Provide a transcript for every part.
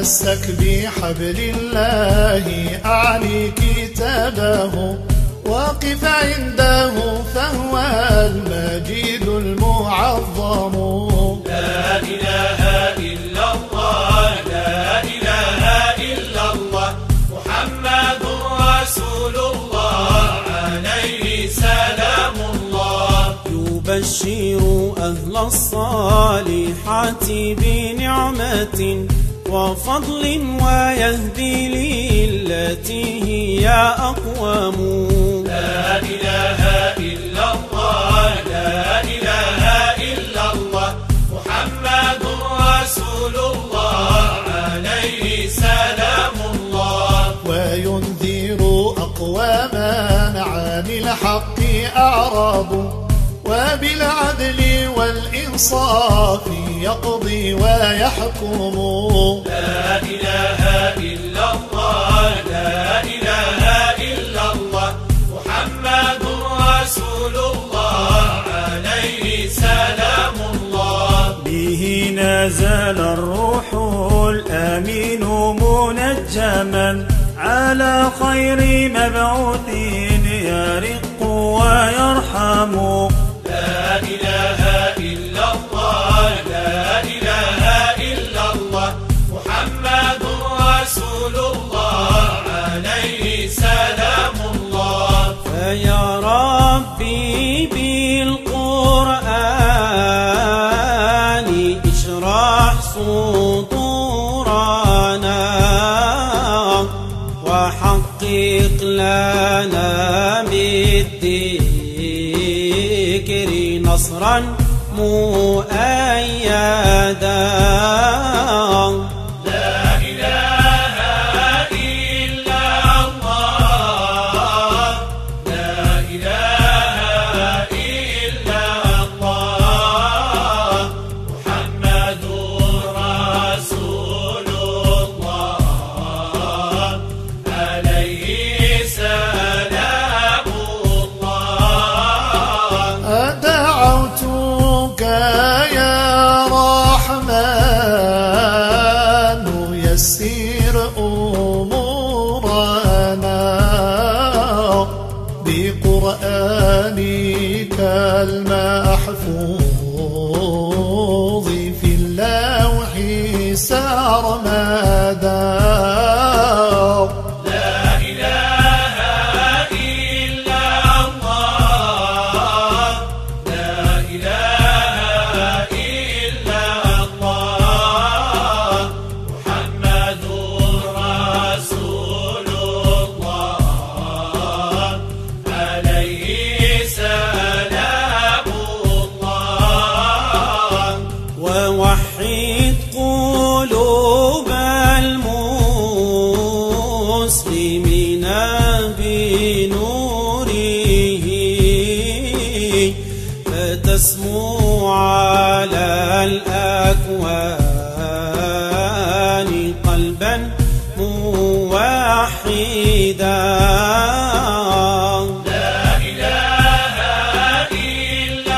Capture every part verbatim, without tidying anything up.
تمسك بحبل الله أعني كتابه وقف عنده فهو المجيد المعظم. لا إله إلا الله لا إله إلا الله محمد رسول الله عليه سلام الله. يبشر أهل الصالحات بنعمة وفضل ويهدي للتي هي أقوم. لا إله إلا الله لا إله إلا الله محمد رسول الله عليه سلام الله. وينذر أقواما عن الحق أعرضوا وبالعدل والإنصاف يقضي ويحكم. لا إله إلا الله لا إله إلا الله محمد رسول الله عليه سلام الله. به نزل الروح الأمين منجما على خير مبعوث يرق ويرحم. لا إله إلا الله لا إله إلا الله محمد رسول الله عليه سلام الله. فيا ربي بالقرآن اشرح صدورنا وحقق لنا بالذكر نصرا مؤيدا. لا إله إلا الله لا إله إلا الله محمد رسول الله عليه سلام الله. أدعوتك يا رحمن يسر أمورنا بقرآنك المحفوظ في اللوح سرمدا. لا إله إلا الله لا إله إلا الله محمد رسول الله عليه سلام الله. ووحد قلوب المسلمين بنوره فتسمو على الأكوان قلبا موحدا. لا إله إلا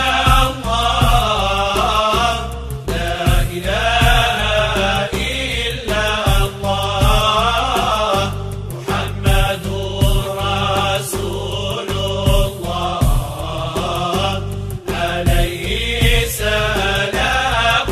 الله لا إله إلا الله محمد رسول الله عليه سلام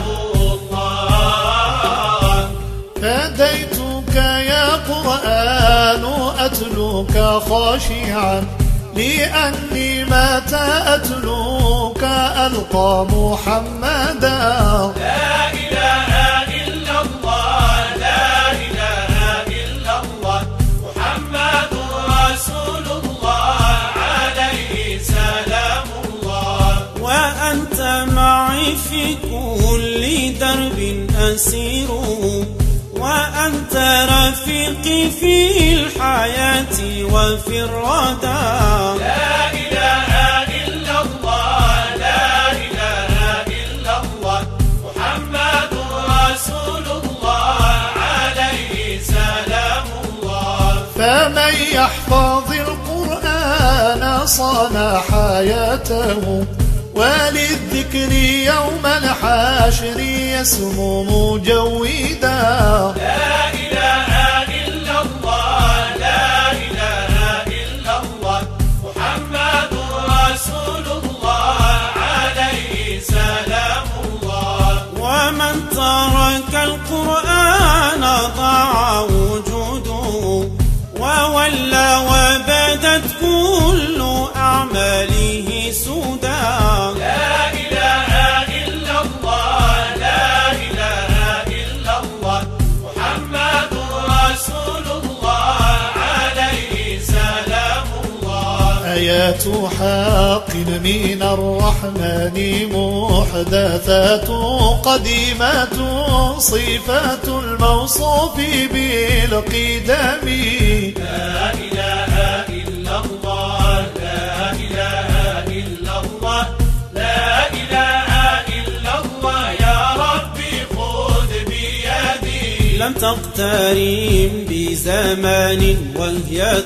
الله. فديتك يا قرآن أتلوك خاشعا لأني متى أتلوك ألقى محمدا. لا إله إلا الله لا إله إلا الله محمد رسول الله عليه سلام الله. وأنت معي في كل درب أسير وأنت رفيقي في الحياة وفي الردى. لا إله إلا الله لا إله إلا الله محمد رسول الله عليه سلام الله. فمن يحفظ القرآن صان حياته وللذكر يوم الحاشر يسمو مجودا. لا إله إلا الله لا إله إلا الله محمد رسول الله عليه سلام الله. ومن ترك القرآن ضاع وجوده وولى وبدت كل أعماله سودا. لا إله إلا الله لا إله إلا الله محمد رسول الله عليه سلام الله. آيات حق من الرحمن محدثات قديمات صفات الموصوف بالقدم. لا إله إلا الله لا إله إلا الله لا إله إلا الله يا ربي خذ بيدي. لم تقترن بزمان وهي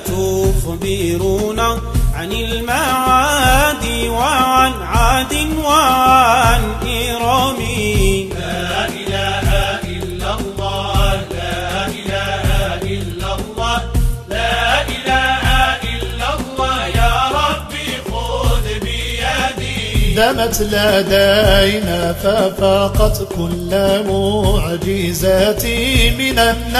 تخبرنا عن المعاد وعن عاد وعن إرم. لا إله إلا الله لا إله إلا الله لا إله إلا الله يا ربي خذ بيدي. دمت لدينا ففاقت كل معجزات من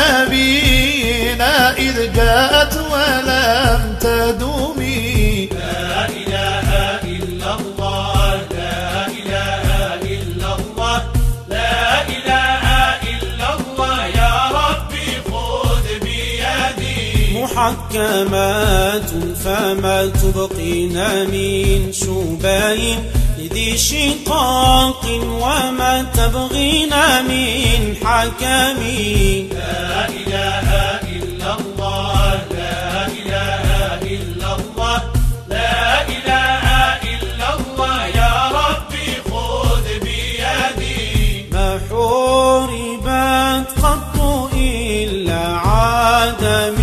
النبيين إذ جاءت ولم تدوم. لا إله إلا الله لا إله إلا الله لا إله إلا الله يا ربي خذ بيدي. محكمات فما تبقين من شباين لذي شقاق وما تبغين من حكم. لا إله إلا الله لا إله إلا الله لا إله إلا الله يا ربي خذ بيدي. ما حوربت قط إلا عدم